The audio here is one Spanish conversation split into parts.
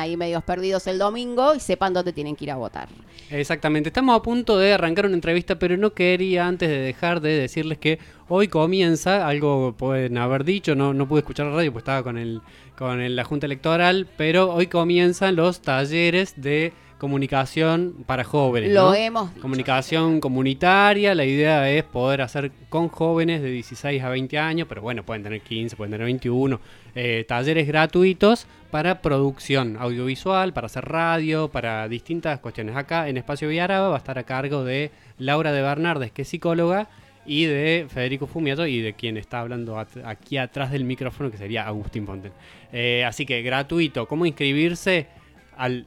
ahí medios perdidos el domingo y sepan dónde tienen que ir a votar. Exactamente, estamos a punto de arrancar una entrevista, pero no quería antes de dejar de decirles que hoy comienza, algo pueden haber dicho, no pude escuchar la radio pues estaba con la Junta Electoral, pero hoy comienzan los talleres de comunicación para jóvenes, Lo ¿no? hemos dicho. Comunicación comunitaria, la idea es poder hacer con jóvenes de 16 a 20 años, pero bueno, pueden tener 15, pueden tener 21, talleres gratuitos para producción audiovisual, para hacer radio, para distintas cuestiones. Acá en Espacio Villaraba va a estar a cargo de Laura de Bernardes, que es psicóloga, y de Federico Fumiato y de quien está hablando aquí atrás del micrófono, que sería Agustín Fonten. Así que gratuito. ¿Cómo inscribirse? Al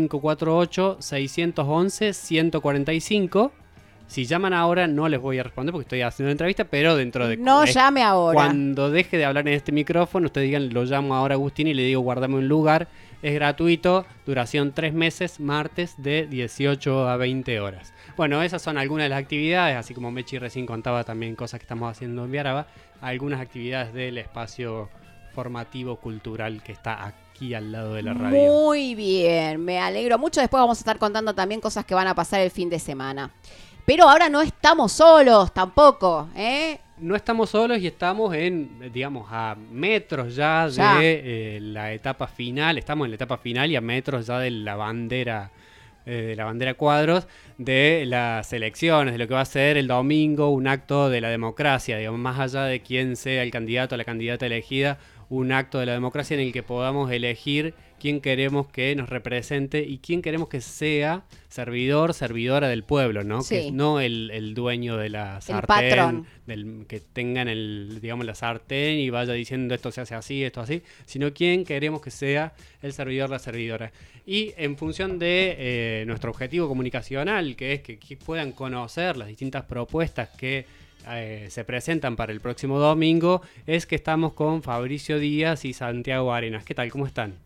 3548-611-145. Si llaman ahora no les voy a responder porque estoy haciendo una entrevista, pero dentro de... No llame ahora. Cuando deje de hablar en este micrófono, ustedes digan, lo llamo ahora a Agustín y le digo, guardame un lugar. Es gratuito, duración 3 meses, martes de 18 a 20 horas. Bueno, esas son algunas de las actividades, así como Mechi recién contaba también cosas que estamos haciendo en Viaraba, algunas actividades del espacio formativo cultural que está aquí al lado de la radio. Muy bien, me alegro mucho. Después vamos a estar contando también cosas que van a pasar el fin de semana. Pero ahora no estamos solos tampoco, ¿eh? No estamos solos y estamos digamos, a metros ya de la etapa final. Estamos en la etapa final y a metros ya de la bandera cuadros de las elecciones, de lo que va a ser el domingo un acto de la democracia, digamos, más allá de quién sea el candidato o la candidata elegida, un acto de la democracia en el que podamos elegir quién queremos que nos represente y quién queremos que sea servidora del pueblo, ¿no? Sí. Que no el dueño de la sartén, patrón. que tengan digamos, la sartén y vaya diciendo esto se hace así, esto así, sino quién queremos que sea el servidor, la servidora. Y en función de nuestro objetivo comunicacional, que es que puedan conocer las distintas propuestas que se presentan para el próximo domingo, es que estamos con Fabricio Díaz y Santiago Arenas. ¿Qué tal? ¿Cómo están?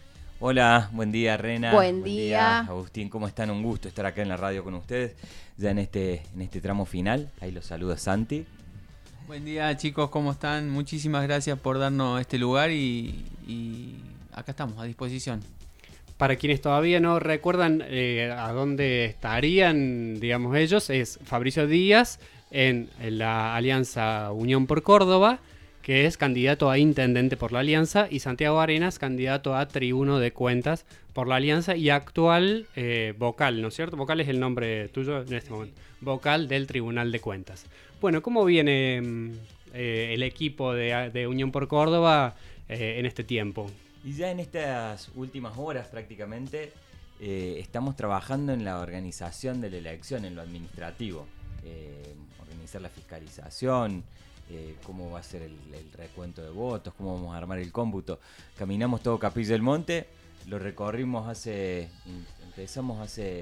Hola, buen día Rena. Buen día. Agustín, ¿cómo están? Un gusto estar acá en la radio con ustedes, ya en este tramo final. Ahí los saluda Santi. Buen día chicos, ¿cómo están? Muchísimas gracias por darnos este lugar y acá estamos, a disposición. Para quienes todavía no recuerdan a dónde estarían, digamos ellos, es Fabricio Díaz en la Alianza Unión por Córdoba, que es candidato a intendente por la Alianza, y Santiago Arenas, candidato a tribuno de cuentas por la Alianza y actual vocal, ¿no es cierto? Vocal es el nombre tuyo en este momento. Vocal del Tribunal de Cuentas. Bueno, ¿cómo viene el equipo de Unión por Córdoba en este tiempo? Y ya en estas últimas horas prácticamente estamos trabajando en la organización de la elección, en lo administrativo. Organizar la fiscalización, cómo va a ser el recuento de votos, cómo vamos a armar el cómputo. Caminamos todo Capilla del Monte, lo recorrimos empezamos hace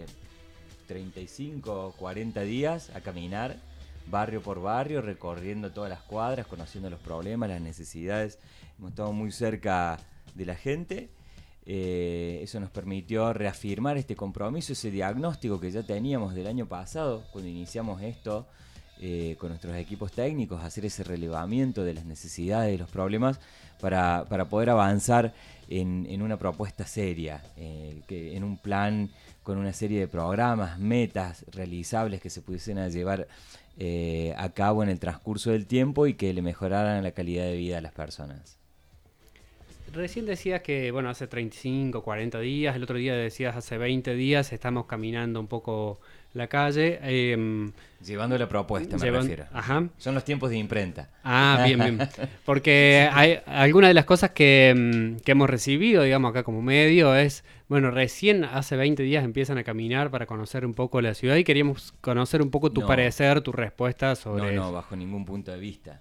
35 o 40 días a caminar barrio por barrio, recorriendo todas las cuadras, conociendo los problemas, las necesidades. Hemos estado muy cerca de la gente. Eso nos permitió reafirmar este compromiso, ese diagnóstico que ya teníamos del año pasado cuando iniciamos esto con nuestros equipos técnicos, hacer ese relevamiento de las necesidades, de los problemas para poder avanzar en una propuesta seria, en un plan con una serie de programas, metas realizables que se pudiesen llevar a cabo en el transcurso del tiempo y que le mejoraran la calidad de vida a las personas. Recién decías que, bueno, hace 35, 40 días, el otro día decías hace 20 días, estamos caminando un poco la calle. Llevando la propuesta, me refiero. Ajá. Son los tiempos de imprenta. Ah, bien, bien. Porque hay algunas de las cosas que hemos recibido, digamos, acá como medio es, bueno, recién hace 20 días empiezan a caminar para conocer un poco la ciudad y queríamos conocer un poco tu parecer, tu respuesta sobre eso. No, bajo ningún punto de vista.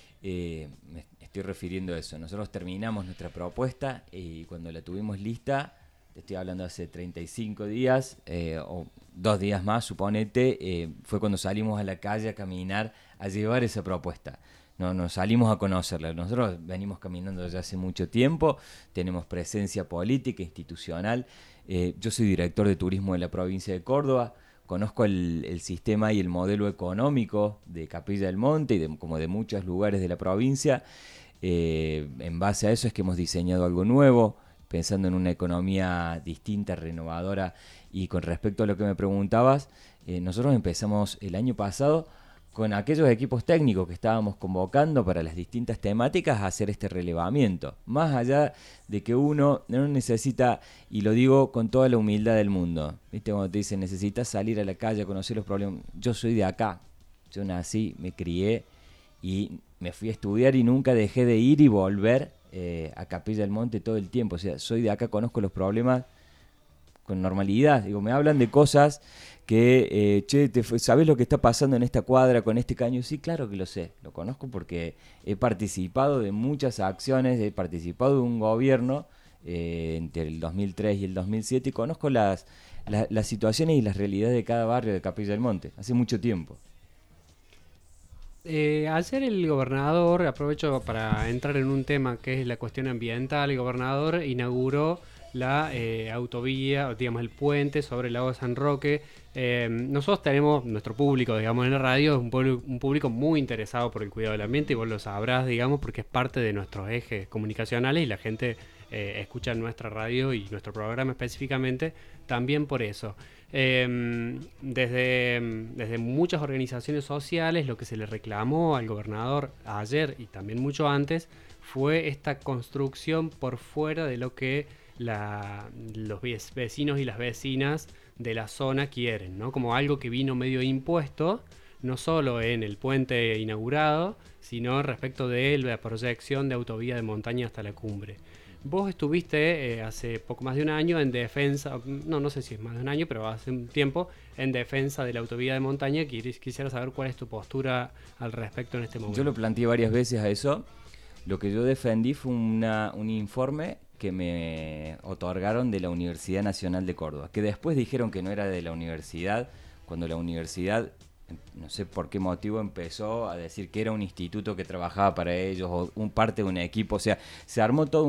Me estoy refiriendo a eso. Nosotros terminamos nuestra propuesta y cuando la tuvimos lista, te estoy hablando hace 35 días o 2 días más, suponete, fue cuando salimos a la calle a caminar, a llevar esa propuesta. No, nos salimos a conocerla. Nosotros venimos caminando ya hace mucho tiempo, tenemos presencia política, institucional. Yo soy director de turismo de la provincia de Córdoba, conozco el sistema y el modelo económico de Capilla del Monte y como de muchos lugares de la provincia. En base a eso es que hemos diseñado algo nuevo, pensando en una economía distinta, renovadora. Y con respecto a lo que me preguntabas, nosotros empezamos el año pasado con aquellos equipos técnicos que estábamos convocando para las distintas temáticas a hacer este relevamiento. Más allá de que uno no necesita, y lo digo con toda la humildad del mundo, ¿viste? Cuando te dicen necesitas salir a la calle a conocer los problemas. Yo soy de acá, yo nací, me crié y me fui a estudiar y nunca dejé de ir y volver a Capilla del Monte todo el tiempo. O sea, soy de acá, conozco los problemas con normalidad. Digo, me hablan de cosas que, ¿sabés lo que está pasando en esta cuadra con este caño? Sí, claro que lo sé, lo conozco porque he participado de muchas acciones, he participado de un gobierno entre el 2003 y el 2007 y conozco las situaciones y las realidades de cada barrio de Capilla del Monte, hace mucho tiempo. Ayer el gobernador, aprovecho para entrar en un tema que es la cuestión ambiental, el gobernador inauguró la autovía, digamos el puente sobre el lago San Roque. Nosotros tenemos, nuestro público, digamos, en la radio, es un público muy interesado por el cuidado del ambiente y vos lo sabrás, digamos, porque es parte de nuestros ejes comunicacionales y la gente escucha nuestra radio y nuestro programa específicamente también por eso. Desde muchas organizaciones sociales lo que se le reclamó al gobernador ayer y también mucho antes fue esta construcción por fuera de lo que los vecinos y las vecinas de la zona quieren, ¿no? Como algo que vino medio impuesto, no solo en el puente inaugurado, sino respecto de la proyección de autovía de montaña hasta la cumbre. Vos estuviste hace poco más de un año en defensa, no sé si es más de un año, pero hace un tiempo, en defensa de la autovía de montaña. Quisiera saber cuál es tu postura al respecto en este momento. Yo lo planteé varias veces a eso. Lo que yo defendí fue un informe que me otorgaron de la Universidad Nacional de Córdoba, que después dijeron que no era de la universidad, cuando la universidad, no sé por qué motivo, empezó a decir que era un instituto que trabajaba para ellos o parte de un equipo. O sea, se armó toda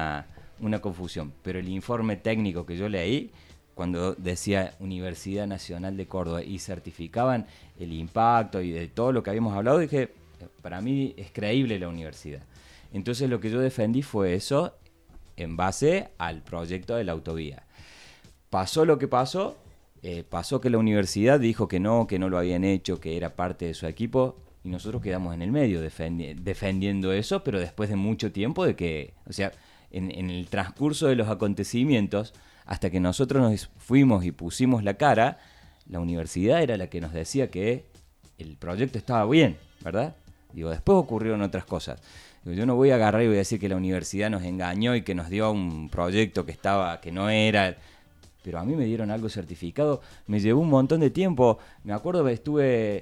una confusión. Pero el informe técnico que yo leí, cuando decía Universidad Nacional de Córdoba y certificaban el impacto y de todo lo que habíamos hablado, dije, para mí es creíble la universidad. Entonces lo que yo defendí fue eso en base al proyecto de la autovía. Pasó lo que pasó. Pasó que la universidad dijo que no lo habían hecho, que era parte de su equipo, y nosotros quedamos en el medio defendiendo eso, pero después de mucho tiempo de que, o sea, en el transcurso de los acontecimientos, hasta que nosotros nos fuimos y pusimos la cara, la universidad era la que nos decía que el proyecto estaba bien, ¿verdad? Digo, después ocurrieron otras cosas. Digo, yo no voy a agarrar y voy a decir que la universidad nos engañó y que nos dio un proyecto que no era. Pero a mí me dieron algo certificado, me llevó un montón de tiempo. Me acuerdo que estuve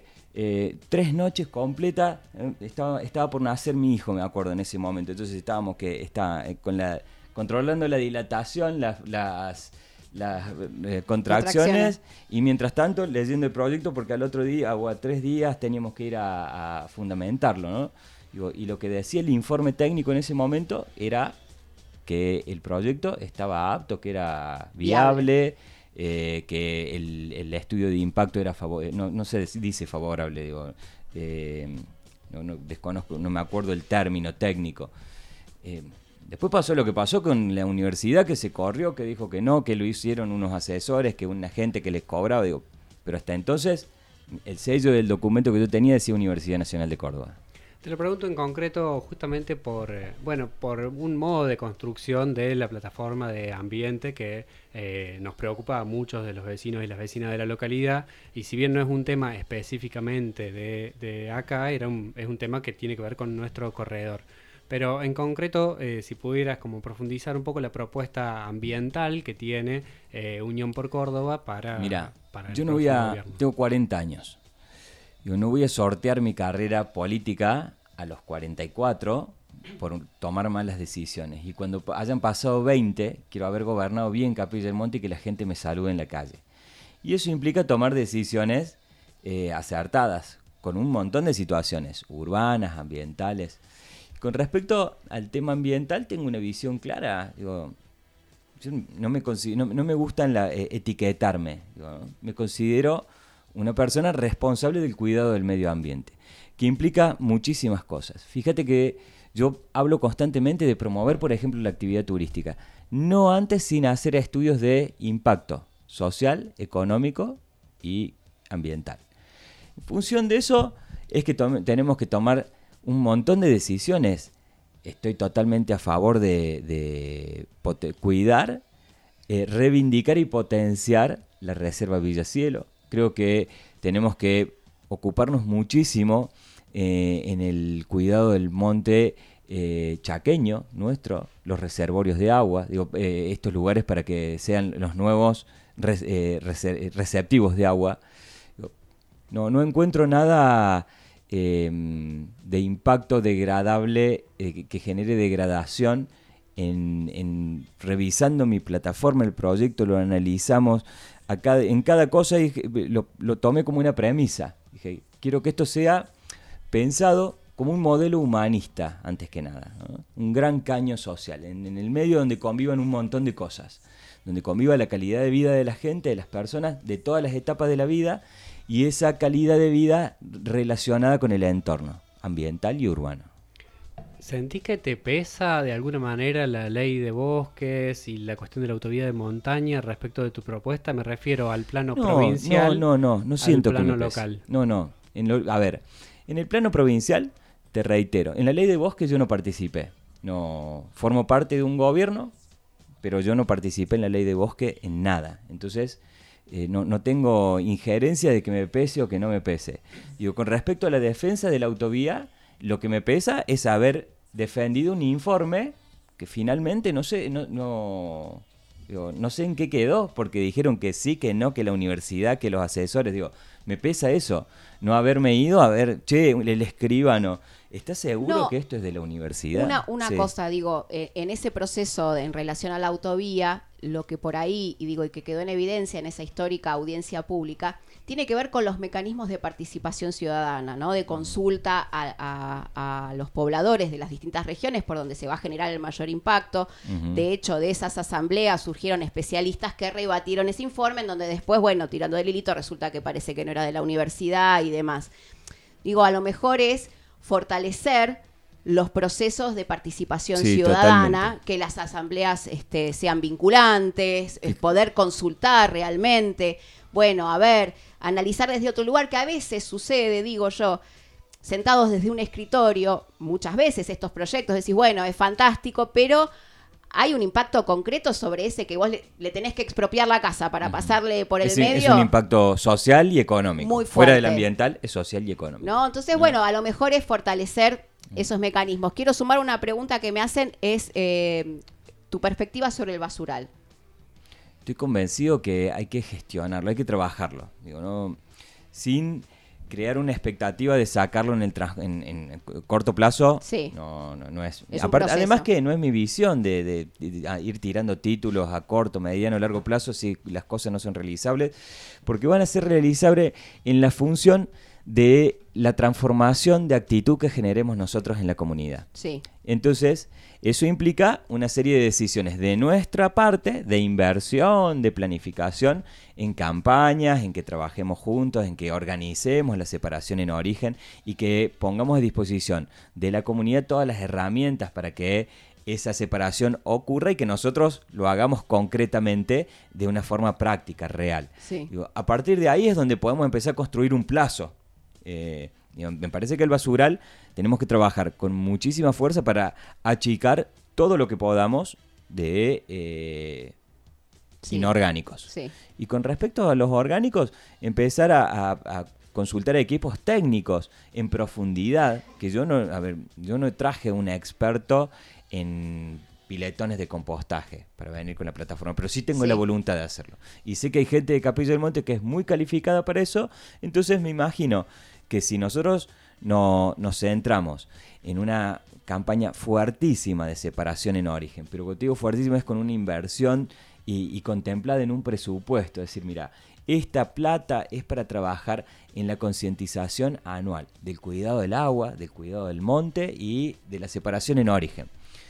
3 noches completas, estaba por nacer mi hijo, me acuerdo, en ese momento. Entonces estábamos controlando la dilatación, las contracciones, y mientras tanto leyendo el proyecto, porque al otro día o a 3 días teníamos que ir a fundamentarlo, ¿no? Y lo que decía el informe técnico en ese momento era que el proyecto estaba apto, que era viable, que el estudio de impacto era no se dice favorable, digo, desconozco, no me acuerdo el término técnico. Después pasó lo que pasó con la universidad, que se corrió, que dijo que no, que lo hicieron unos asesores, que una gente que les cobraba, digo, pero hasta entonces el sello del documento que yo tenía decía Universidad Nacional de Córdoba. Te lo pregunto en concreto justamente por un modo de construcción de la plataforma de ambiente que nos preocupa a muchos de los vecinos y las vecinas de la localidad, y si bien no es un tema específicamente de acá, es un tema que tiene que ver con nuestro corredor. Pero en concreto, si pudieras como profundizar un poco la propuesta ambiental que tiene Unión por Córdoba para... Mira, para yo gobierno. tengo 40 años. Yo no voy a sortear mi carrera política a los 44 por tomar malas decisiones. Y cuando hayan pasado 20, quiero haber gobernado bien Capilla del Monte y que la gente me salude en la calle. Y eso implica tomar decisiones acertadas, con un montón de situaciones, urbanas, ambientales. Con respecto al tema ambiental, tengo una visión clara. Digo, yo no me gusta etiquetarme. Digo, ¿no? Me considero una persona responsable del cuidado del medio ambiente, que implica muchísimas cosas. Fíjate que yo hablo constantemente de promover, por ejemplo, la actividad turística. no antes sin hacer estudios de impacto social, económico y ambiental. En función de eso es que tenemos que tomar un montón de decisiones. Estoy totalmente a favor de cuidar, reivindicar y potenciar la Reserva Villacielo. Creo que tenemos que ocuparnos muchísimo en el cuidado del monte chaqueño nuestro, los reservorios de agua, estos lugares para que sean los nuevos receptivos de agua. No encuentro nada de impacto degradable que genere degradación en revisando mi plataforma, el proyecto, lo analizamos en cada cosa y lo tomé como una premisa. Dije, quiero que esto sea pensado como un modelo humanista, antes que nada, ¿no? Un gran caño social, en el medio donde convivan un montón de cosas, donde conviva la calidad de vida de la gente, de las personas, de todas las etapas de la vida, y esa calidad de vida relacionada con el entorno ambiental y urbano. ¿Sentís que te pesa de alguna manera la ley de bosques y la cuestión de la autovía de montaña respecto de tu propuesta? Me refiero al plano provincial. No siento que me plano pese. local. No. A ver, en el plano provincial, te reitero, en la ley de bosques yo no participé. No formo parte de un gobierno, pero yo no participé en la ley de bosque en nada. Entonces, no tengo injerencia de que me pese o que no me pese. Digo, con respecto a la defensa de la autovía, lo que me pesa es haber defendido un informe que finalmente no sé en qué quedó, porque dijeron que sí, que no, que la universidad, que los asesores. Digo, me pesa eso, no haberme ido a ver, el escribano, ¿estás seguro que esto es de la universidad? Una Sí. cosa, digo, en ese proceso en relación a la autovía, lo que por ahí, y que quedó en evidencia en esa histórica audiencia pública, tiene que ver con los mecanismos de participación ciudadana, ¿no? De consulta a los pobladores de las distintas regiones por donde se va a generar el mayor impacto. Uh-huh. De hecho, de esas asambleas surgieron especialistas que rebatieron ese informe, en donde después, tirando del hilito, resulta que parece que no era de la universidad y demás. Digo, a lo mejor es fortalecer los procesos de participación ciudadana, totalmente. que las asambleas sean vinculantes, poder consultar realmente. Bueno, a ver, analizar desde otro lugar, que a veces sucede, digo yo, sentados desde un escritorio, muchas veces estos proyectos, decís, bueno, es fantástico, pero hay un impacto concreto sobre ese que vos le tenés que expropiar la casa para pasarle por el medio. Es un impacto social y económico. Muy fuerte. Fuera del ambiental, es social y económico. ¿No? Entonces, bueno, a lo mejor es fortalecer esos mecanismos. Quiero sumar una pregunta que me hacen, es tu perspectiva sobre el basural. Estoy convencido que hay que gestionarlo, hay que trabajarlo. Sin crear una expectativa de sacarlo en corto plazo. Sí. No es. Es un Aparte, proceso. además que no es mi visión de ir tirando títulos a corto, mediano, largo plazo si las cosas no son realizables, porque van a ser realizables en la función de la transformación de actitud que generemos nosotros en la comunidad. Sí. Entonces, eso implica una serie de decisiones de nuestra parte, de inversión, de planificación, en campañas, en que trabajemos juntos, en que organicemos la separación en origen y que pongamos a disposición de la comunidad todas las herramientas para que esa separación ocurra y que nosotros lo hagamos concretamente de una forma práctica, real. Sí. A partir de ahí es donde podemos empezar a construir un plazo. Me parece que el basural tenemos que trabajar con muchísima fuerza para achicar todo lo que podamos de inorgánicos. Sí. Y con respecto a los orgánicos, empezar a consultar a equipos técnicos en profundidad, que yo no traje un experto en piletones de compostaje para venir con la plataforma, pero sí tengo la voluntad de hacerlo. Y sé que hay gente de Capilla del Monte que es muy calificada para eso, entonces me imagino que si nosotros nos centramos en una campaña fuertísima de separación en origen, pero cuando digo fuertísima es con una inversión y contemplada en un presupuesto, es decir, mira, esta plata es para trabajar en la concientización anual del cuidado del agua, del cuidado del monte y de la separación en origen.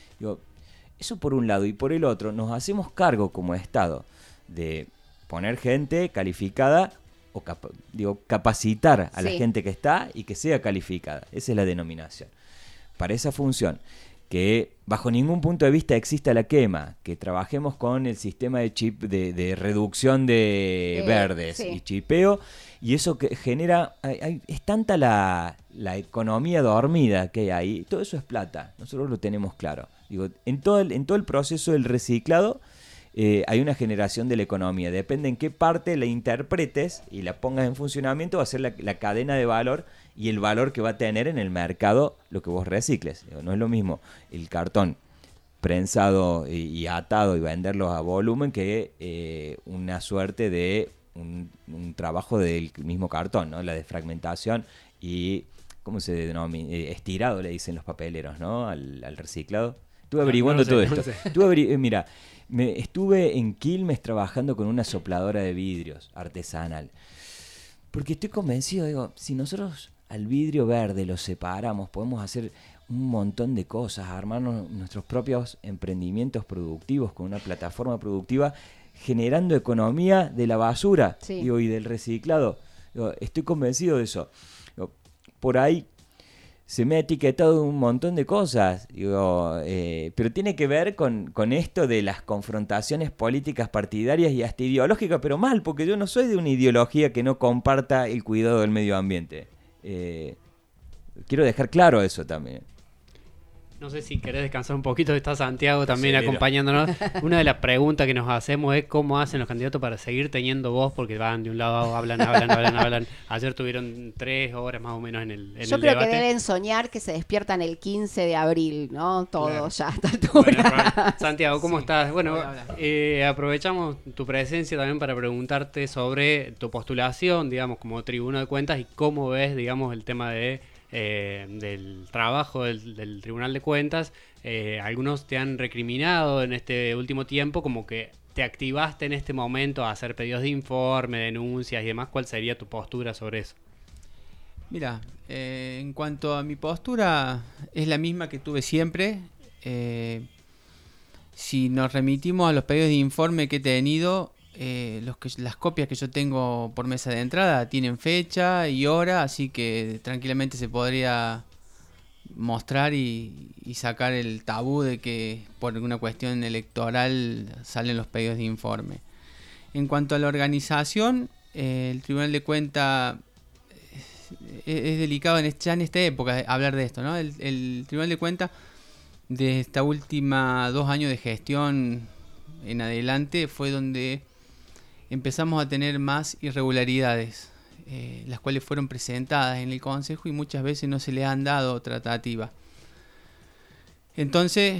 Eso por un lado, y por el otro nos hacemos cargo como Estado de poner gente calificada o capacitar a la gente que está y que sea calificada. Esa es la denominación. Para esa función, que bajo ningún punto de vista exista la quema, que trabajemos con el sistema de chip de reducción de verdes y chipeo, y eso que genera, es tanta la economía dormida que hay ahí, todo eso es plata, nosotros lo tenemos claro. Digo, en todo el proceso del reciclado hay una generación de la economía, depende en qué parte la interpretes y la pongas en funcionamiento, va a ser la cadena de valor y el valor que va a tener en el mercado lo que vos recicles. No es lo mismo el cartón prensado y atado y venderlo a volumen que una suerte de un trabajo del mismo cartón, ¿no? La desfragmentación y, ¿cómo se denomina? Estirado le dicen los papeleros, ¿no? Al reciclado. Estuve averiguando todo esto. Mira, estuve en Quilmes trabajando con una sopladora de vidrios artesanal. Porque estoy convencido, digo, si nosotros al vidrio verde lo separamos, podemos hacer un montón de cosas, armarnos nuestros propios emprendimientos productivos con una plataforma productiva, generando economía de la basura, digo, y del reciclado. Digo, estoy convencido de eso. Digo, por ahí se me ha etiquetado un montón de cosas, digo, pero tiene que ver con esto de las confrontaciones políticas partidarias y hasta ideológicas, pero mal, porque yo no soy de una ideología que no comparta el cuidado del medio ambiente. Quiero dejar claro eso también. No sé si querés descansar un poquito, está Santiago también acompañándonos. Una de las preguntas que nos hacemos es cómo hacen los candidatos para seguir teniendo voz, porque van de un lado, hablan. Ayer tuvieron 3 horas más o menos en el Yo creo debate. Que deben soñar que se despiertan el 15 de abril, ¿no? Todo ya a esta altura. Bueno, Santiago, ¿cómo estás? Bueno, aprovechamos tu presencia también para preguntarte sobre tu postulación, digamos, como Tribunal de Cuentas y cómo ves, digamos, el tema del trabajo del Tribunal de Cuentas. Algunos te han recriminado en este último tiempo como que te activaste en este momento a hacer pedidos de informe, denuncias y demás. ¿Cuál sería tu postura sobre eso? Mira, en cuanto a mi postura, es la misma que tuve siempre. Si nos remitimos a los pedidos de informe que he tenido, las copias que yo tengo por mesa de entrada tienen fecha y hora, así que tranquilamente se podría mostrar y sacar el tabú de que por una cuestión electoral salen los pedidos de informe. En cuanto a la organización, el Tribunal de Cuentas es delicado ya en esta época hablar de esto, ¿no? El Tribunal de Cuentas de esta última 2 años de gestión en adelante fue donde empezamos a tener más irregularidades, las cuales fueron presentadas en el Consejo y muchas veces no se le han dado tratativa. Entonces,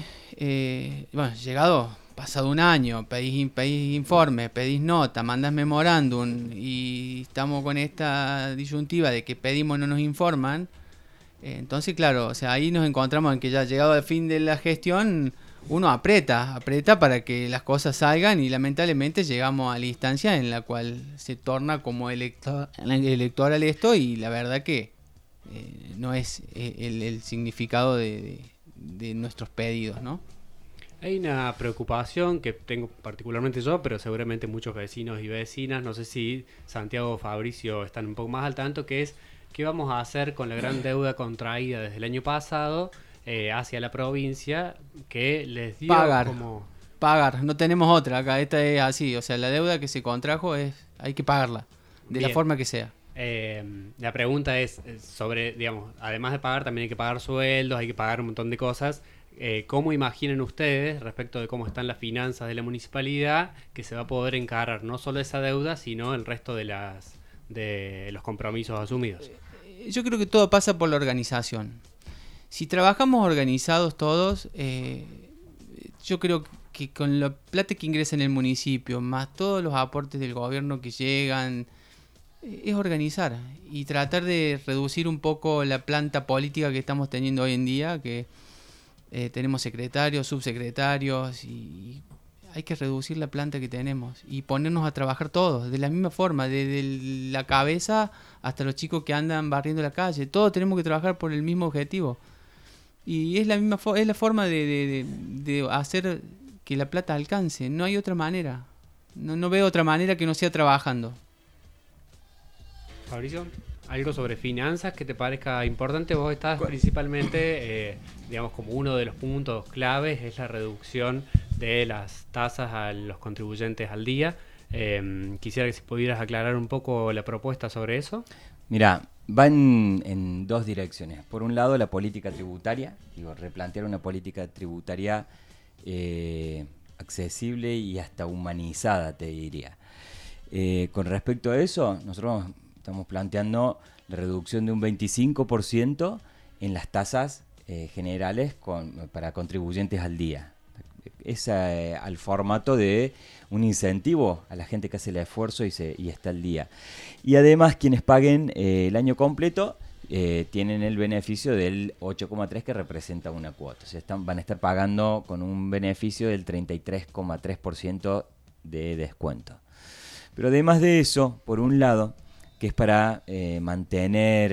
pasado un año, pedís informe, pedís nota, mandás memorándum y estamos con esta disyuntiva de que pedimos no nos informan. Entonces, claro, o sea, ahí nos encontramos en que ya llegado al fin de la gestión, uno aprieta para que las cosas salgan y lamentablemente llegamos a la instancia en la cual se torna como electoral esto y la verdad que no es el significado de nuestros pedidos, ¿no? Hay una preocupación que tengo particularmente yo, pero seguramente muchos vecinos y vecinas, no sé si Santiago o Fabricio están un poco más al tanto, que es qué vamos a hacer con la gran deuda contraída desde el año pasado hacia la provincia, que les dio pagar, no tenemos otra acá, esta es así, o sea, la deuda que se contrajo hay que pagarla, de la forma que sea. La pregunta es sobre, digamos, además de pagar, también hay que pagar sueldos, hay que pagar un montón de cosas. ¿Cómo imaginan ustedes, respecto de cómo están las finanzas de la municipalidad, que se va a poder encarar no solo esa deuda, sino el resto de los compromisos asumidos? Yo creo que todo pasa por la organización. Si trabajamos organizados todos, yo creo que con la plata que ingresa en el municipio, más todos los aportes del gobierno que llegan, es organizar y tratar de reducir un poco la planta política que estamos teniendo hoy en día, que tenemos secretarios, subsecretarios y hay que reducir la planta que tenemos y ponernos a trabajar todos, de la misma forma, desde la cabeza hasta los chicos que andan barriendo la calle, todos tenemos que trabajar por el mismo objetivo. Y es la forma de hacer que la plata alcance. No hay otra manera. No veo otra manera que no sea trabajando. ¿Fabricio? algo sobre finanzas que te parezca importante. Vos estás principalmente, digamos, como uno de los puntos claves es la reducción de las tasas a los contribuyentes al día. Quisiera que si pudieras aclarar un poco la propuesta sobre eso. Mira, van en dos direcciones. Por un lado, la política tributaria, replantear una política tributaria accesible y hasta humanizada, te diría. Con respecto a eso, nosotros estamos planteando la reducción de un 25% en las tasas generales para contribuyentes al día. Es al formato de un incentivo a la gente que hace el esfuerzo y está al día. Y además quienes paguen el año completo tienen el beneficio del 8,3 que representa una cuota. O sea, van a estar pagando con un beneficio del 33,3% de descuento. Pero además de eso, por un lado, que es para mantener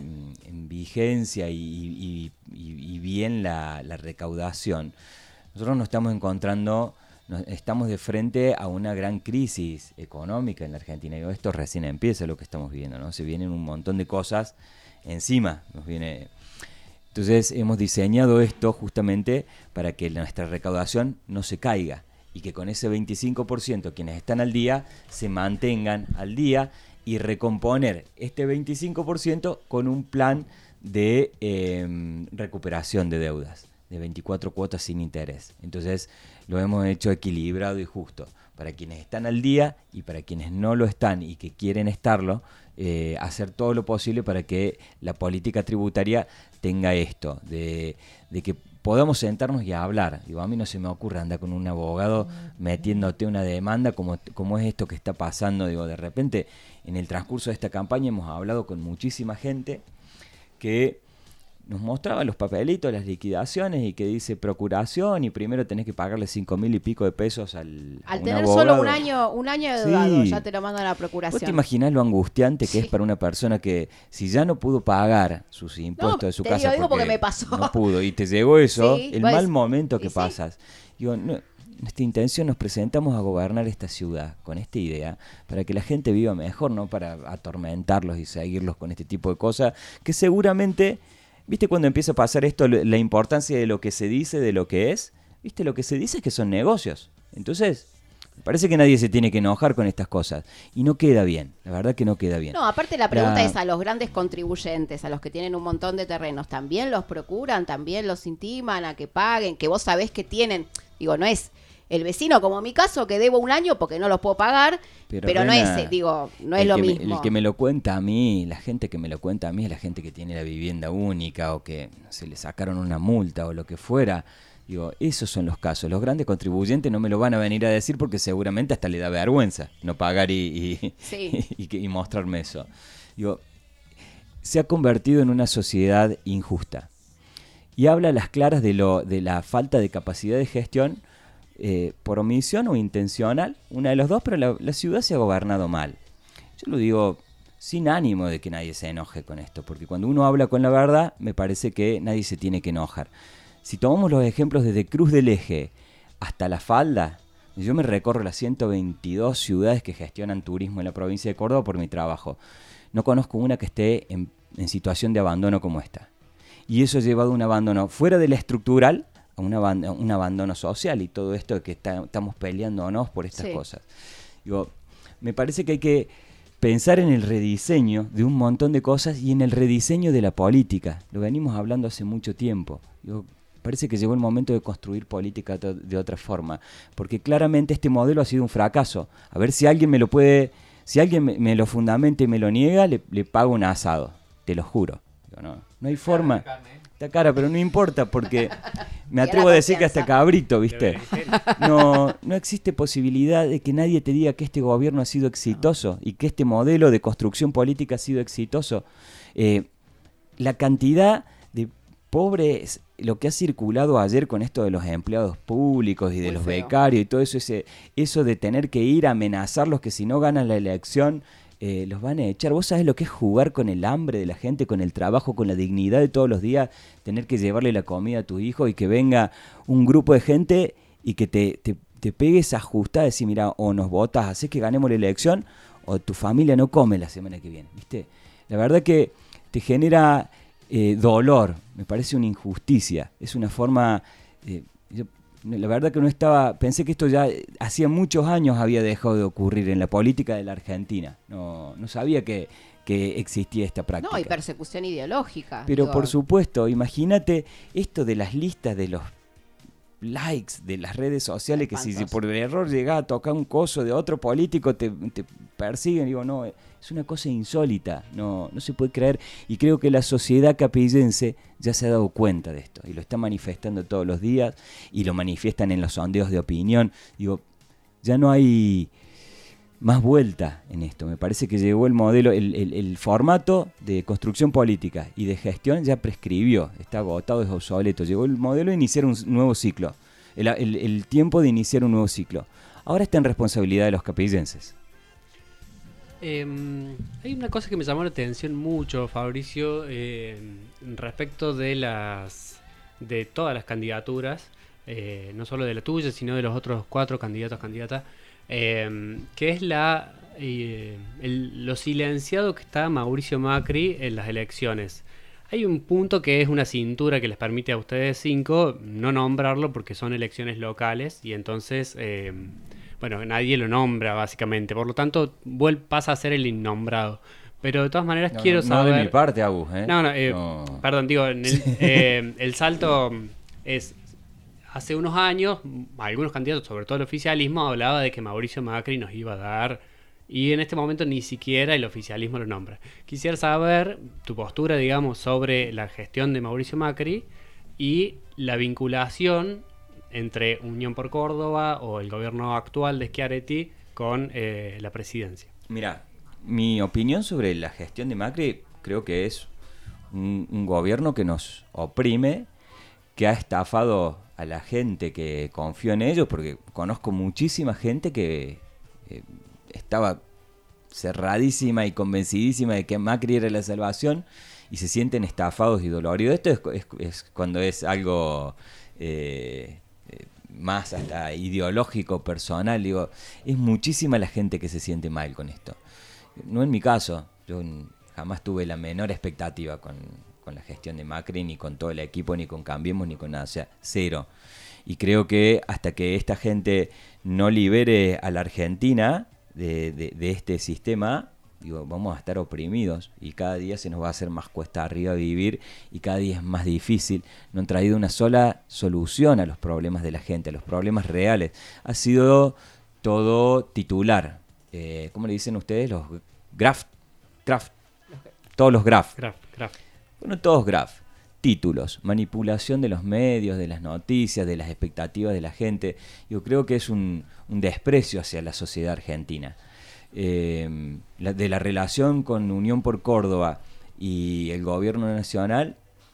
en vigencia y bien la recaudación, nosotros nos estamos encontrando, estamos de frente a una gran crisis económica en la Argentina. Y esto recién empieza lo que estamos viviendo, ¿no? Se vienen un montón de cosas encima. Entonces hemos diseñado esto justamente para que nuestra recaudación no se caiga y que con ese 25% quienes están al día se mantengan al día y recomponer este 25% con un plan de recuperación de deudas de 24 cuotas sin interés. Entonces lo hemos hecho equilibrado y justo para quienes están al día y para quienes no lo están y que quieren estarlo, hacer todo lo posible para que la política tributaria tenga esto, de que podamos sentarnos y hablar. Digo, a mí no se me ocurre andar con un abogado metiéndote una demanda como es esto que está pasando. Digo, de repente, en el transcurso de esta campaña hemos hablado con muchísima gente que nos mostraba los papelitos, las liquidaciones y que dice procuración y primero tenés que pagarle 5.000 y pico de pesos al tener abogado. Solo un año de deudado, Sí. ya te lo mandan a la procuración. ¿Vos te imaginás lo angustiante que Sí. es para una persona que si ya no pudo pagar sus impuestos de su te casa digo porque me pasó. no pudo y te llegó eso, Sí, el pues, mal momento que sí. pasas? Digo, nuestra intención, nos presentamos a gobernar esta ciudad con esta idea para que la gente viva mejor, no para atormentarlos y seguirlos con este tipo de cosas que seguramente... ¿Viste cuando empieza a pasar esto, la importancia de lo que se dice, de lo que es? ¿Viste? Lo que se dice es que son negocios. Entonces, parece que nadie se tiene que enojar con estas cosas. Y no queda bien, la verdad que no queda bien. No, aparte la pregunta es a los grandes contribuyentes, a los que tienen un montón de terrenos, ¿también los procuran, también los intiman a que paguen, que vos sabés que tienen? Digo, no es el vecino, como en mi caso, que debo un año porque no los puedo pagar, pero no Rena, es, no es lo mismo. El que me lo cuenta a mí, la gente que me lo cuenta a mí es la gente que tiene la vivienda única o que se le sacaron una multa o lo que fuera. Digo, esos son los casos. Los grandes contribuyentes no me lo van a venir a decir porque seguramente hasta le da vergüenza no pagar y mostrarme eso. Digo, se ha convertido en una sociedad injusta y habla a las claras de la falta de capacidad de gestión por omisión o intencional, una de los dos, pero la ciudad se ha gobernado mal. Yo lo digo sin ánimo de que nadie se enoje con esto, porque cuando uno habla con la verdad, me parece que nadie se tiene que enojar. Si tomamos los ejemplos desde Cruz del Eje hasta La Falda, yo me recorro las 122 ciudades que gestionan turismo en la provincia de Córdoba por mi trabajo. No conozco una que esté en situación de abandono como esta. Y eso ha llevado a un abandono fuera de la estructural, a un abandono social y todo esto de que estamos peleándonos por estas cosas. Digo, me parece que hay que pensar en el rediseño de un montón de cosas y en el rediseño de la política. Lo venimos hablando hace mucho tiempo. Digo, parece que llegó el momento de construir política de otra forma, porque claramente este modelo ha sido un fracaso. A ver si alguien me lo puede, si alguien me lo fundamenta y me lo niega, le pago un asado, te lo juro. Digo, no hay forma. Está cara, pero no importa, porque me atrevo a decir que hasta cabrito, ¿viste? No existe posibilidad de que nadie te diga que este gobierno ha sido exitoso y que este modelo de construcción política ha sido exitoso. La cantidad de pobres, lo que ha circulado ayer con esto de los empleados públicos y de los becarios y todo eso, eso de tener que ir a amenazarlos que si no ganan la elección los van a echar. ¿Vos sabés lo que es jugar con el hambre de la gente, con el trabajo, con la dignidad de todos los días, tener que llevarle la comida a tu hijo y que venga un grupo de gente y que te pegue esa ajustada de decir, mira, o nos votas, haces que ganemos la elección o tu familia no come la semana que viene, ¿viste? la verdad que te genera dolor, me parece una injusticia, es una forma... la verdad que pensé que esto ya hacía muchos años había dejado de ocurrir en la política de la Argentina, no sabía que existía esta práctica. No, y persecución ideológica. Pero por supuesto, imagínate esto de las listas de los likes de las redes sociales, que si por error llegás a tocar un coso de otro político te persiguen. Digo, no, es una cosa insólita, no se puede creer, y creo que la sociedad capillense ya se ha dado cuenta de esto y lo está manifestando todos los días y lo manifiestan en los sondeos de opinión. Digo, ya no hay más vuelta en esto. Me parece que llegó el modelo, el formato de construcción política y de gestión ya prescribió, está agotado, es obsoleto. Llegó el modelo de iniciar un nuevo ciclo, el tiempo de iniciar un nuevo ciclo. Ahora está en responsabilidad de los capillenses. Hay una cosa que me llamó la atención mucho, Fabricio, respecto de todas las candidaturas, no solo de la tuya, sino de los otros 4 candidatos, candidatas, que es lo silenciado que está Mauricio Macri en las elecciones. Hay un punto que es una cintura que les permite a ustedes 5 no nombrarlo porque son elecciones locales y entonces, bueno, nadie lo nombra básicamente, por lo tanto pasa a ser el innombrado. Pero de todas maneras quiero saber... No de mi parte, Agus, Perdón, digo, el salto es... Hace unos años, algunos candidatos, sobre todo el oficialismo, hablaba de que Mauricio Macri nos iba a dar, y en este momento ni siquiera el oficialismo lo nombra. Quisiera saber tu postura, digamos, sobre la gestión de Mauricio Macri y la vinculación entre Unión por Córdoba o el gobierno actual de Schiaretti con la presidencia. Mira, mi opinión sobre la gestión de Macri creo que es un gobierno que nos oprime, que ha estafado a la gente que confió en ellos, porque conozco muchísima gente que estaba cerradísima y convencidísima de que Macri era la salvación y se sienten estafados y doloridos. Esto es cuando es algo más hasta ideológico, personal. Digo, es muchísima la gente que se siente mal con esto. No en mi caso, yo jamás tuve la menor expectativa con la gestión de Macri, ni con todo el equipo, ni con Cambiemos, ni con nada, o sea, cero. Y creo que hasta que esta gente no libere a la Argentina de este sistema, digo, vamos a estar oprimidos y cada día se nos va a hacer más cuesta arriba vivir y cada día es más difícil. No han traído una sola solución a los problemas de la gente, a los problemas reales. Ha sido todo titular. ¿Cómo le dicen ustedes? Los graft. Todos los graf. Bueno, todos graf. Títulos, manipulación de los medios, de las noticias, de las expectativas de la gente. Yo creo que es un desprecio hacia la sociedad argentina. De la relación con Unión por Córdoba y el gobierno nacional,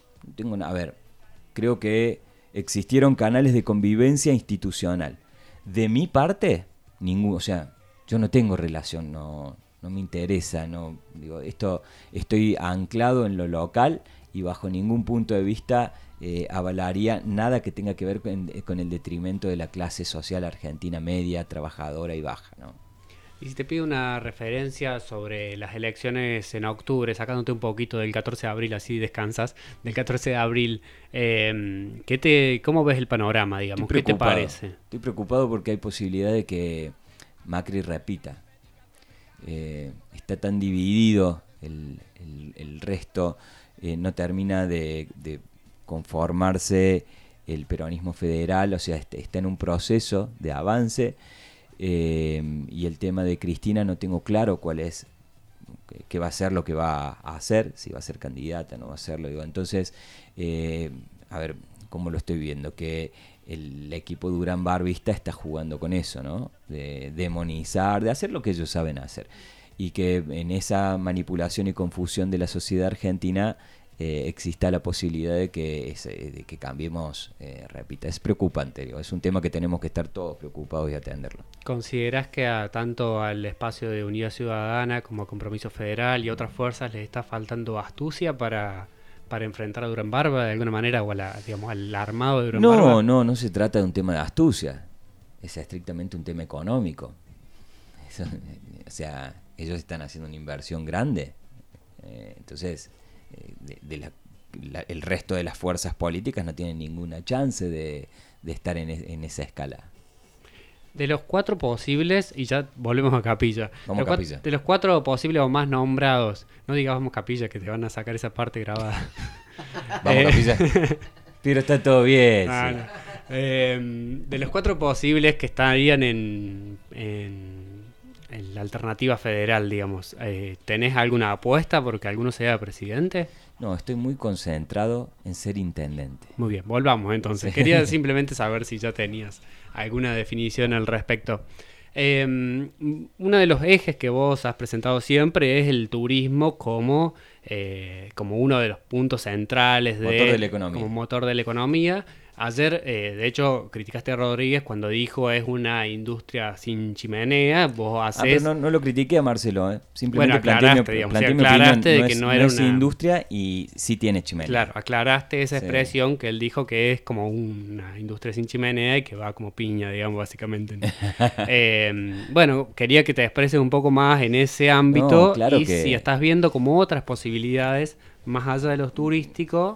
creo que existieron canales de convivencia institucional. De mi parte, ninguno. O sea, yo no tengo relación, no me interesa, estoy anclado en lo local y bajo ningún punto de vista avalaría nada que tenga que ver con el detrimento de la clase social argentina media, trabajadora y baja, ¿no? Y si te pido una referencia sobre las elecciones en octubre, sacándote un poquito del 14 de abril, así descansas, del 14 de abril, ¿cómo ves el panorama, digamos? ¿Qué te parece? Estoy preocupado porque hay posibilidad de que Macri repita. Está tan dividido el resto, no termina de conformarse el peronismo federal, o sea, está en un proceso de avance, y el tema de Cristina no tengo claro cuál es, qué va a ser lo que va a hacer, si va a ser candidata, no va a serlo. Entonces, a ver cómo lo estoy viendo, que el equipo Durán Barbista está jugando con eso, ¿no? De demonizar, de hacer lo que ellos saben hacer. Y que en esa manipulación y confusión de la sociedad argentina exista la posibilidad de que Cambiemos repita. Es preocupante, es un tema que tenemos que estar todos preocupados y atenderlo. ¿Considerás que tanto al espacio de Unidad Ciudadana como a Compromiso Federal y otras fuerzas les está faltando astucia para enfrentar a Durán Barba de alguna manera o al armado de Durán Barba? No se trata de un tema de astucia, es estrictamente un tema económico. O sea, ellos están haciendo una inversión grande Entonces, el resto de las fuerzas políticas no tienen ninguna chance de estar en esa escala. De los 4 posibles, y ya volvemos a Capilla. Vamos a Capilla. De los 4 posibles o más nombrados, no digas vamos Capilla, que te van a sacar esa parte grabada. Vamos Capilla. Pero está todo bien. Ah, Sí. no. De los 4 posibles que estarían en la alternativa federal, digamos, ¿tenés alguna apuesta porque alguno sea presidente? No, estoy muy concentrado en ser intendente. Muy bien, volvamos entonces. Quería simplemente saber si ya tenías alguna definición al respecto. Uno de los ejes que vos has presentado siempre es el turismo como uno de los puntos centrales Motor de la economía. como motor de la economía. Ayer, de hecho, criticaste a Rodríguez cuando dijo es una industria sin chimenea. Vos haces... pero no lo critiqué a Marcelo, Simplemente Bueno, aclaraste, digamos, planteé sí, mi aclaraste opinión. de que no era es una industria y sí tiene chimenea. Claro, aclaraste esa Sí. expresión que él dijo que es como una industria sin chimenea y que va como piña, digamos, básicamente, ¿no? Bueno, quería que te expreses un poco más en ese ámbito No, claro y que- si estás viendo como otras posibilidades, más allá de los turísticos,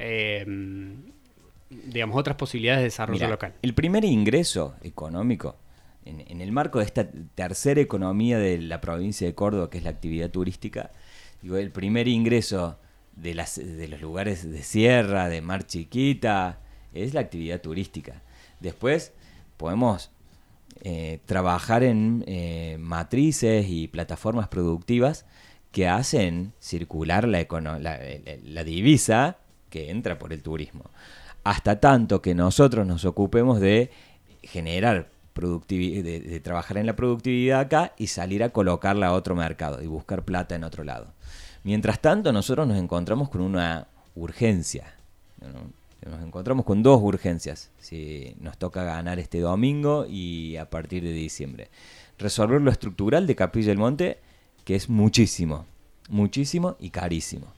digamos, otras posibilidades de desarrollo Mirá, local. el primer ingreso económico, en el marco de esta tercera economía de la provincia de Córdoba, que es la actividad turística, digo, el primer ingreso de los lugares de sierra, de mar chiquita, es la actividad turística. Después podemos trabajar en matrices y plataformas productivas que hacen circular la divisa que entra por el turismo. Hasta tanto que nosotros nos ocupemos de generar productividad, de trabajar en la productividad acá y salir a colocarla a otro mercado y buscar plata en otro lado. Mientras tanto, nosotros nos encontramos con una urgencia, ¿no? Nos encontramos con 2 urgencias si nos toca ganar este domingo y a partir de diciembre. Resolver lo estructural de Capilla del Monte, que es muchísimo y carísimo.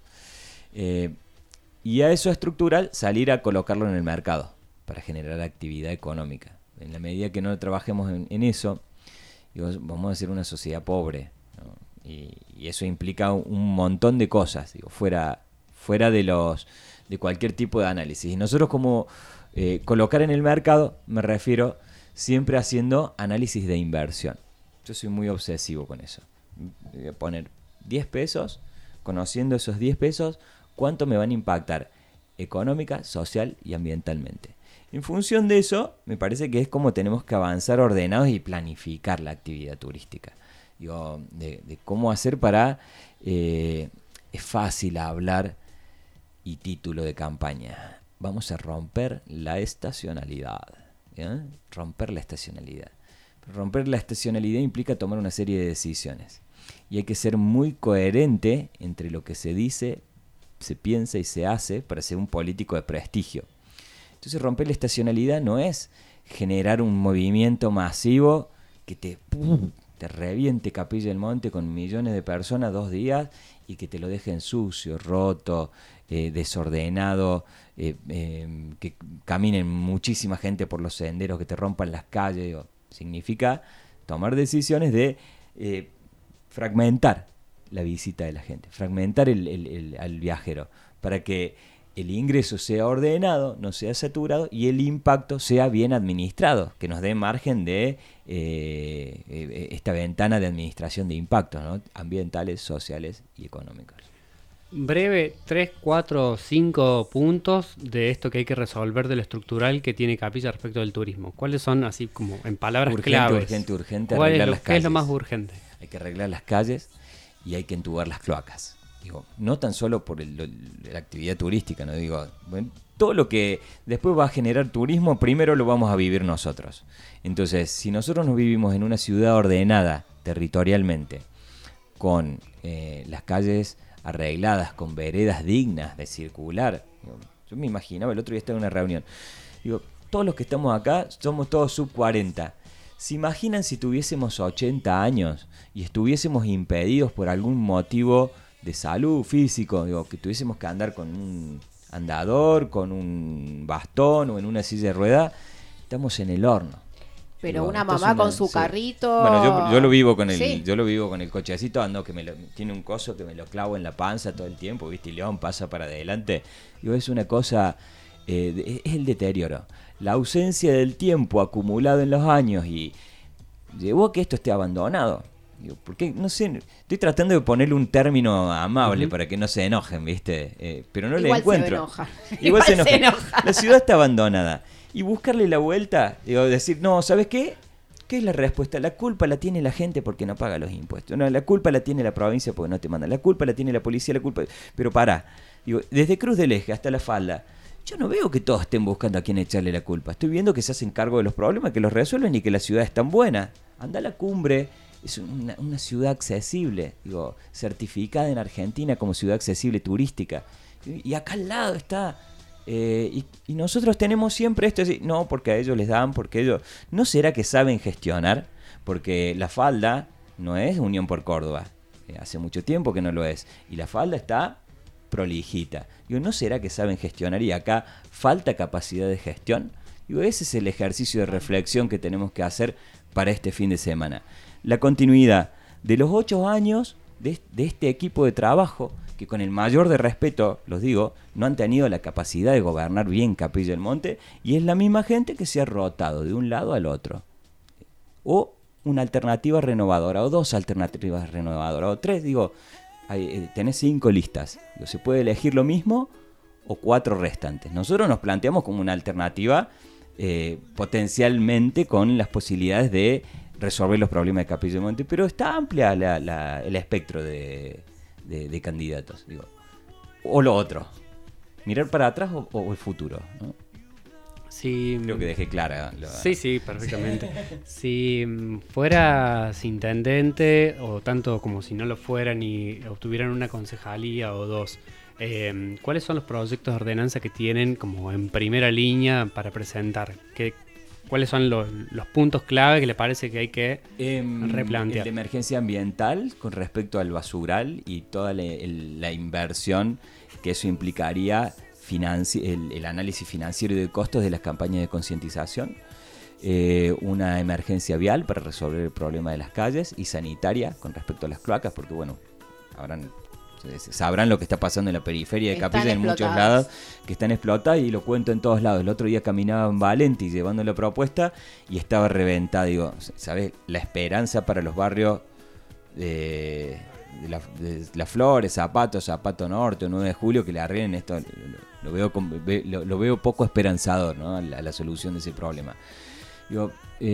Y a eso estructural salir a colocarlo en el mercado para generar actividad económica. En la medida que no trabajemos en eso, vamos a ser una sociedad pobre, ¿no? Y eso implica un montón de cosas, fuera de cualquier tipo de análisis. Y nosotros como colocar en el mercado, me refiero siempre haciendo análisis de inversión. Yo soy muy obsesivo con eso. Voy a poner 10 pesos, conociendo esos 10 pesos, cuánto me van a impactar económica, social y ambientalmente. En función de eso, me parece que es como tenemos que avanzar ordenados y planificar la actividad turística. De cómo hacer para... es fácil hablar y título de campaña. Vamos a romper la estacionalidad. ¿Ya? Romper la estacionalidad. Pero romper la estacionalidad implica tomar una serie de decisiones. Y hay que ser muy coherente entre lo que se dice, se piensa y se hace para ser un político de prestigio. Entonces romper la estacionalidad no es generar un movimiento masivo que te reviente Capilla del Monte con millones de personas 2 días y que te lo dejen sucio, roto, desordenado, que caminen muchísima gente por los senderos, que te rompan las calles. Significa tomar decisiones de fragmentar la visita de la gente, fragmentar al viajero, para que el ingreso sea ordenado, no sea saturado y el impacto sea bien administrado, que nos dé margen de esta ventana de administración de impactos, ¿no? Ambientales, sociales y económicos. Breve, 3, 4, 5 puntos de esto que hay que resolver de lo estructural que tiene Capilla respecto del turismo. ¿Cuáles son, así como en palabras claves? Urgente, ¿Cuál es arreglar lo, las qué calles. es lo más urgente? Hay que arreglar las calles y hay que entubar las cloacas. No tan solo por la actividad turística, no digo, bueno, todo lo que después va a generar turismo, primero lo vamos a vivir nosotros. Entonces, si nosotros nos vivimos en una ciudad ordenada territorialmente, con las calles arregladas, con veredas dignas de circular, yo me imaginaba, el otro día estaba en una reunión, todos los que estamos acá somos todos sub 40. ¿Se imaginan si tuviésemos 80 años y estuviésemos impedidos por algún motivo de salud, físico, que tuviésemos que andar con un andador, con un bastón o en una silla de rueda? Estamos en el horno. Pero Digo, una esto es mamá con su sí. carrito. Bueno, yo lo vivo con Sí. yo lo vivo con el cochecito, ando que tiene un coso que me lo clavo en la panza todo el tiempo, ¿viste? Y León pasa para adelante. Digo, es una cosa, es el deterioro. La ausencia del tiempo acumulado en los años y llevó a que esto esté abandonado. Digo, porque, no sé, estoy tratando de ponerle un término amable para que no se enojen, ¿viste? Pero no le Igual encuentro. se enoja. Igual se enoja. se enoja. La ciudad está abandonada. Y buscarle la vuelta, digo, decir, no, ¿sabes qué? ¿Qué es la respuesta? La culpa la tiene la gente porque no paga los impuestos. No, la culpa la tiene la provincia porque no te manda. La culpa la tiene la policía, la culpa... Pero pará, digo, desde Cruz del Eje hasta La Falda, yo no veo que todos estén buscando a quién echarle la culpa. Estoy viendo que se hacen cargo de los problemas, que los resuelven y que la ciudad es tan buena. Anda a la cumbre, es una ciudad accesible, digo, certificada en Argentina como ciudad accesible turística. Y acá al lado está... y nosotros tenemos siempre esto, así, no, porque a ellos les dan, porque ellos... ¿No será que saben gestionar? Porque La Falda no es Unión por Córdoba, hace mucho tiempo que no lo es, y La Falda está prolijita. Digo, ¿no será que saben gestionar y acá falta capacidad de gestión? Digo, ese es el ejercicio de reflexión que tenemos que hacer para este fin de semana. La continuidad de los 8 años de este equipo de trabajo que con el mayor de respeto, los digo, no han tenido la capacidad de gobernar bien Capilla del Monte y es la misma gente que se ha rotado de un lado al otro. O una alternativa renovadora, o 2 alternativas renovadoras, o 3, digo, tenés 5 listas. Digo, se puede elegir lo mismo o 4 restantes. Nosotros nos planteamos como una alternativa potencialmente con las posibilidades de resolver los problemas de Capilla del Monte, pero está amplia el espectro de candidatos, digo. O lo otro, mirar para atrás o el futuro, ¿no? Sí, Creo que dejé clara. Sí, perfectamente. Si fueras intendente, o tanto como si no lo fueran y obtuvieran una concejalía o 2, ¿cuáles son los proyectos de ordenanza que tienen como en primera línea para presentar? ¿Cuáles son los puntos clave que le parece que hay que replantear? El de emergencia ambiental con respecto al basural y toda la inversión que eso implicaría, el análisis financiero y de costos de las campañas de concientización. Una emergencia vial para resolver el problema de las calles y sanitaria con respecto a las cloacas, porque bueno, sabrán lo que está pasando en la periferia de Capilla en muchos lados, que están explotadas y lo cuento en todos lados. El otro día caminaba en Valenti llevando la propuesta y estaba reventada. Digo, ¿sabes? La esperanza para los barrios de Las Flores, Zapato Norte, 9 de Julio, que le arreglen esto, lo veo poco esperanzador, ¿no? a la solución de ese problema. Digo,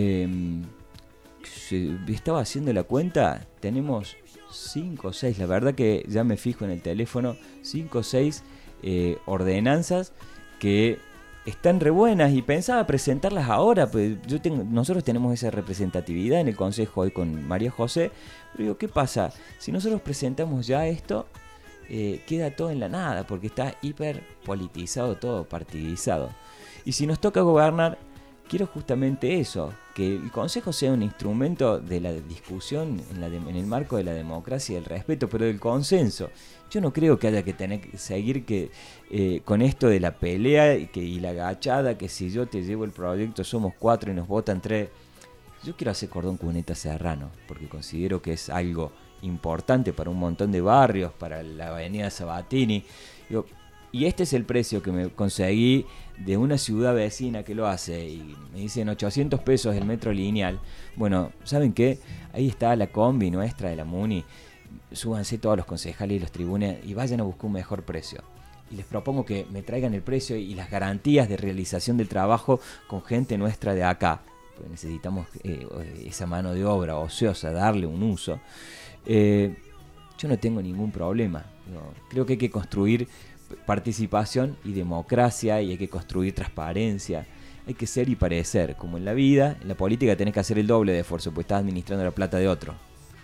estaba haciendo la cuenta, tenemos 5 o 6, la verdad que ya me fijo en el teléfono, 5 o 6 ordenanzas que están re buenas y pensaba presentarlas ahora, pues nosotros tenemos esa representatividad en el Consejo hoy con María José, pero digo, ¿qué pasa? Si nosotros presentamos ya esto, queda todo en la nada, porque está hiper politizado todo, partidizado. Y si nos toca gobernar, quiero justamente eso, que el Consejo sea un instrumento de la discusión en el marco de la democracia y del respeto, pero del consenso. Yo no creo que haya que tener que seguir con esto de la pelea y la agachada, que si yo te llevo el proyecto somos 4 y nos votan 3. Yo quiero hacer cordón cuneta serrano, porque considero que es algo importante para un montón de barrios, para la avenida Sabatini. Y este es el precio que me conseguí de una ciudad vecina que lo hace y me dicen 800 pesos el metro lineal. Bueno, ¿saben qué? Ahí está la combi nuestra de la Muni. Súbanse todos los concejales y los tribunes y vayan a buscar un mejor precio. Y les propongo que me traigan el precio y las garantías de realización del trabajo con gente nuestra de acá. Porque necesitamos esa mano de obra ociosa, darle un uso. Yo no tengo ningún problema. Creo que hay que construir participación y democracia y hay que construir transparencia. Hay que ser y parecer. Como en la vida, en la política tenés que hacer el doble de esfuerzo porque estás administrando la plata de otro.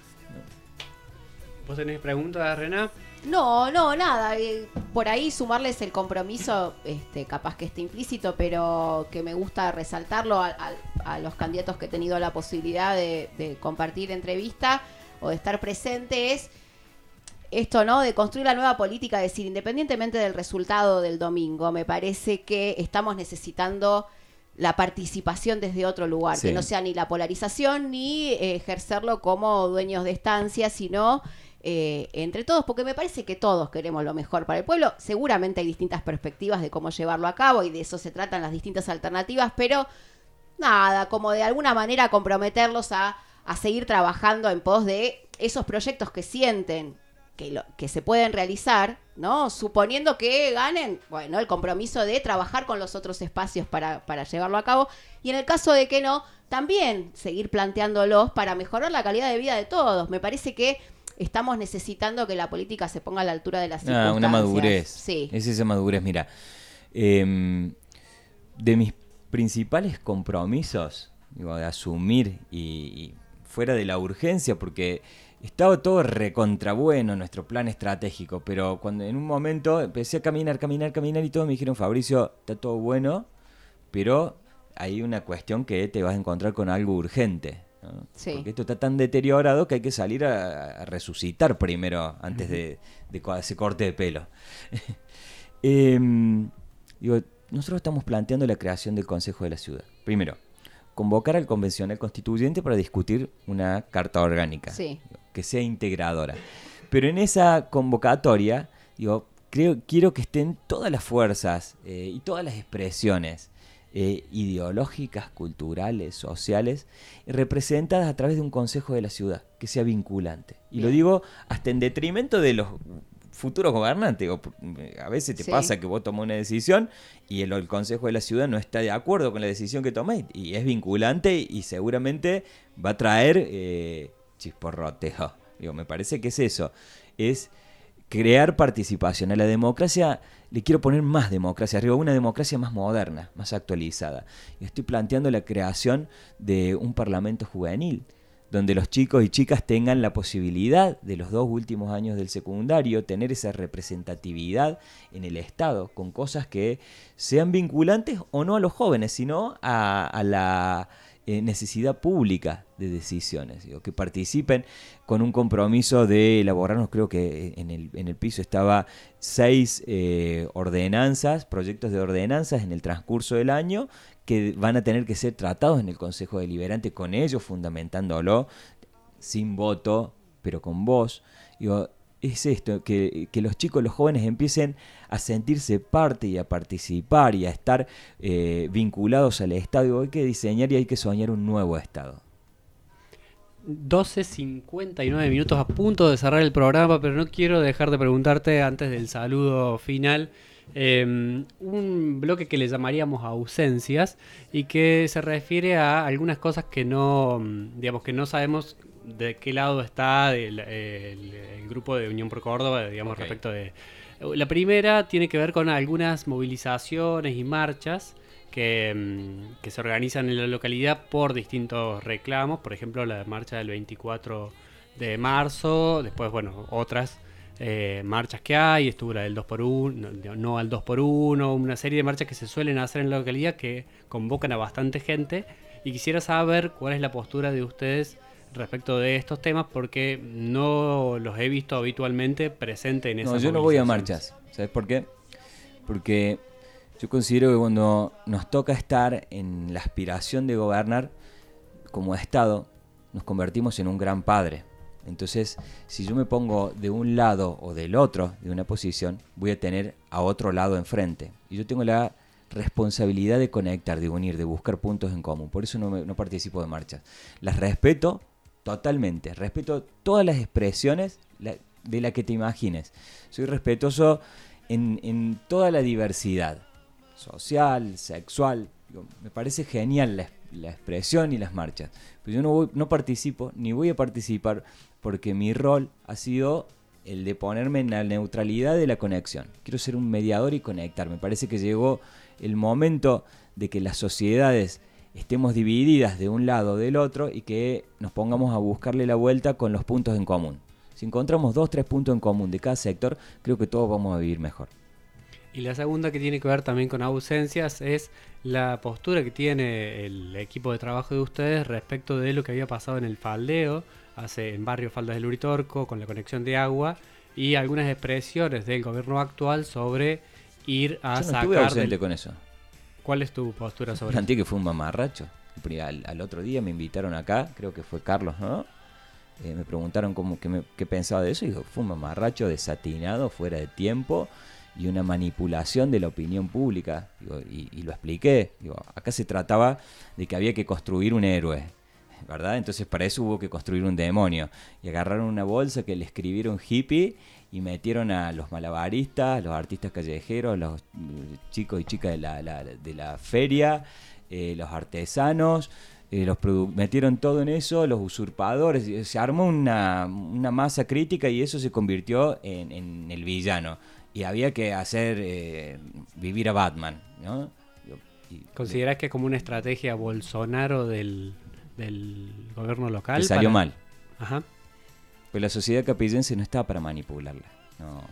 ¿Vos tenés preguntas, Rená? No, nada. Por ahí sumarles el compromiso, capaz que esté implícito, pero que me gusta resaltarlo a los candidatos que he tenido la posibilidad de compartir entrevista o de estar presente, es esto, ¿no? De construir la nueva política, es decir, independientemente del resultado del domingo, me parece que estamos necesitando la participación desde otro lugar, Sí. que no sea ni la polarización ni ejercerlo como dueños de estancias, sino entre todos, porque me parece que todos queremos lo mejor para el pueblo. Seguramente hay distintas perspectivas de cómo llevarlo a cabo y de eso se tratan las distintas alternativas, pero nada, como de alguna manera comprometerlos a seguir trabajando en pos de esos proyectos que sienten que se pueden realizar, ¿no? Suponiendo que ganen, bueno, el compromiso de trabajar con los otros espacios para llevarlo a cabo, y en el caso de que no, también seguir planteándolos para mejorar la calidad de vida de todos. Me parece que estamos necesitando que la política se ponga a la altura de las circunstancias. Una madurez. Sí. Es esa madurez. Mira, de mis principales compromisos, digo, de asumir y fuera de la urgencia, porque estaba todo recontra bueno nuestro plan estratégico, pero cuando en un momento empecé a caminar y todos me dijeron, Fabricio, está todo bueno, pero hay una cuestión que te vas a encontrar con algo urgente, ¿no? Sí. Porque esto está tan deteriorado que hay que salir a resucitar primero antes de ese corte de pelo. Digo, nosotros estamos planteando la creación del Consejo de la Ciudad. Primero, convocar al convencional constituyente para discutir una carta orgánica, Sí. que sea integradora. Pero en esa convocatoria, digo, quiero que estén todas las fuerzas y todas las expresiones ideológicas, culturales, sociales, representadas a través de un consejo de la ciudad, que sea vinculante. Y lo digo hasta en detrimento de los futuros gobernantes. A veces te pasa que vos tomás una decisión y el consejo de la ciudad no está de acuerdo con la decisión que tomás, y es vinculante y seguramente va a traer chisporroteo. Digo, me parece que es eso, es crear participación. A la democracia le quiero poner más democracia arriba, una democracia más moderna, más actualizada. Y estoy planteando la creación de un parlamento juvenil, donde los chicos y chicas tengan la posibilidad de los 2 últimos años del secundario tener esa representatividad en el Estado, con cosas que sean vinculantes o no a los jóvenes, sino a la necesidad pública de decisiones, digo, que participen con un compromiso de elaborarnos, creo que en el piso estaba 6 ordenanzas, proyectos de ordenanzas en el transcurso del año, que van a tener que ser tratados en el Consejo Deliberante, con ellos fundamentándolo, sin voto, pero con voz. Digo, es esto, que los chicos, los jóvenes empiecen a sentirse parte y a participar y a estar vinculados al Estado. Digo, hay que diseñar y hay que soñar un nuevo Estado. 12:59 minutos, a punto de cerrar el programa, pero no quiero dejar de preguntarte antes del saludo final. Un bloque que le llamaríamos ausencias y que se refiere a algunas cosas que no, digamos, que no sabemos de qué lado está el grupo de Unión por Córdoba, digamos, respecto de... La primera tiene que ver con algunas movilizaciones y marchas que se organizan en la localidad por distintos reclamos, por ejemplo la marcha del 24 de marzo, después, bueno, otras marchas que hay, estuvo la del 2x1, no al 2x1, una serie de marchas que se suelen hacer en la localidad que convocan a bastante gente, y quisiera saber cuál es la postura de ustedes respecto de estos temas, porque no los he visto habitualmente presentes en esas No, yo no voy a movilizaciones. marchas. ¿Sabes por qué? Porque yo considero que cuando nos toca estar en la aspiración de gobernar como Estado, nos convertimos en un gran padre. Entonces, si yo me pongo de un lado o del otro de una posición, voy a tener a otro lado enfrente. Y yo tengo la responsabilidad de conectar, de unir, de buscar puntos en común. Por eso no participo de marchas. Las respeto totalmente. Respeto todas las expresiones de la que te imagines. Soy respetuoso en toda la diversidad social, sexual. Me parece genial la expresión y las marchas. Pero yo no participo, ni voy a participar, porque mi rol ha sido el de ponerme en la neutralidad de la conexión. Quiero ser un mediador y conectar. Me parece que llegó el momento de que las sociedades estemos divididas de un lado o del otro y que nos pongamos a buscarle la vuelta con los puntos en común. Si encontramos 2-3 puntos en común de cada sector, creo que todos vamos a vivir mejor. Y la segunda, que tiene que ver también con ausencias, es la postura que tiene el equipo de trabajo de ustedes respecto de lo que había pasado en el faldeo, en barrio Faldas del Uritorco, con la conexión de agua, y algunas expresiones del gobierno actual sobre ir a Yo no sacar... estuve ausente con eso. ¿Cuál es tu postura sobre eso? Planteé que fue un mamarracho. Al otro día me invitaron acá, creo que fue Carlos, ¿no? Me preguntaron qué pensaba de eso y digo, fue un mamarracho desatinado, fuera de tiempo y una manipulación de la opinión pública. Digo, y lo expliqué. Digo, acá se trataba de que había que construir un héroe, ¿verdad? Entonces para eso hubo que construir un demonio. Y agarraron una bolsa que le escribieron hippie y metieron a los malabaristas, los artistas callejeros, los chicos y chicas de la feria, los artesanos, metieron todo en eso, los usurpadores. Se armó una masa crítica y eso se convirtió en el villano. Y había que hacer vivir a Batman, ¿no? ¿Considerás que es como una estrategia Bolsonaro del gobierno local? Que salió mal. Ajá. Pues la sociedad capillense no está para manipularla. No.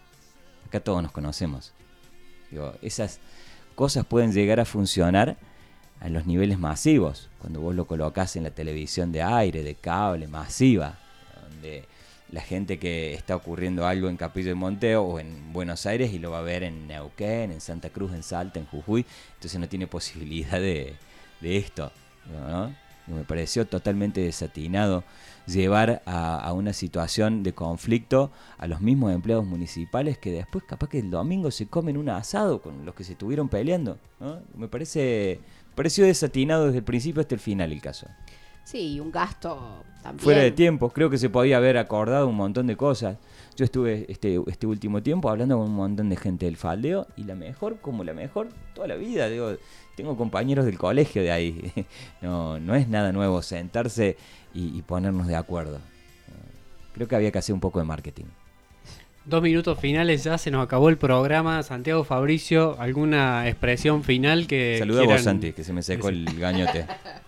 Acá todos nos conocemos. Digo, esas cosas pueden llegar a funcionar a los niveles masivos. Cuando vos lo colocás en la televisión de aire, de cable, masiva, donde la gente que está ocurriendo algo en Capilla del Monte o en Buenos Aires y lo va a ver en Neuquén, en Santa Cruz, en Salta, en Jujuy, entonces no tiene posibilidad de esto, ¿no? Me pareció totalmente desatinado llevar a una situación de conflicto a los mismos empleados municipales que después capaz que el domingo se comen un asado con los que se estuvieron peleando, ¿no? Me pareció desatinado desde el principio hasta el final el caso. Sí, y un gasto también. Fuera de tiempo, creo que se podía haber acordado un montón de cosas. Yo estuve este último tiempo hablando con un montón de gente del faldeo y la mejor toda la vida, digo, tengo compañeros del colegio de ahí. No es nada nuevo sentarse y ponernos de acuerdo. Creo que había que hacer un poco de marketing. 2 minutos finales, ya se nos acabó el programa. Santiago, Fabricio, ¿alguna expresión final que Saluda quieran? a vos, Santi, que se me secó el gañote.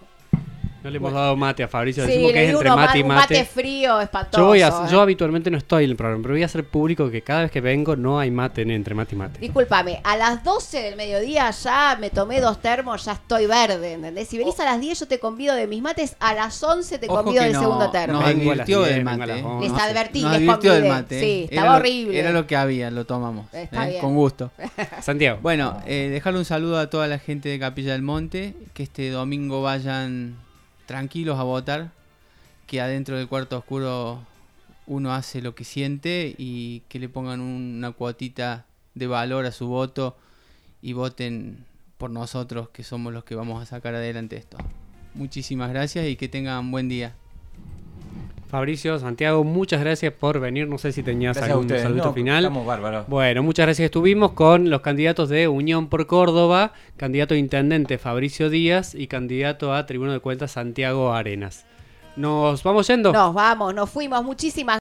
No le hemos dado mate a Fabricio, Sí, decimos que le es di entre uno mate y un mate. mate frío, espantoso. Yo habitualmente no estoy en el programa, pero voy a hacer público que cada vez que vengo no hay mate entre mate y mate. Discúlpame, a las 12 del mediodía ya me tomé 2 termos, ya estoy verde, ¿entendés? Si venís a las 10 yo te convido de mis mates, a las 11 te Ojo convido que del segundo termo. Nos Vengo a las advirtió 10, del vengo a las mate. 11. Les advertí, Nos les advirtió del convidé. mate. Sí, Era estaba lo- horrible. Era lo que había, lo tomamos. Está bien. Con gusto. Santiago. Bueno, dejarle un saludo a toda la gente de Capilla del Monte, que este domingo vayan tranquilos a votar, que adentro del cuarto oscuro uno hace lo que siente y que le pongan una cuotita de valor a su voto y voten por nosotros, que somos los que vamos a sacar adelante esto. Muchísimas gracias y que tengan buen día. Fabricio, Santiago, muchas gracias por venir. No sé si tenías Gracias a algún ustedes. saludo No, final. estamos bárbaros. Bueno, muchas gracias. Estuvimos con los candidatos de Unión por Córdoba, candidato a intendente Fabricio Díaz y candidato a Tribunal de Cuentas Santiago Arenas. Nos vamos yendo. Nos vamos, nos fuimos, muchísimas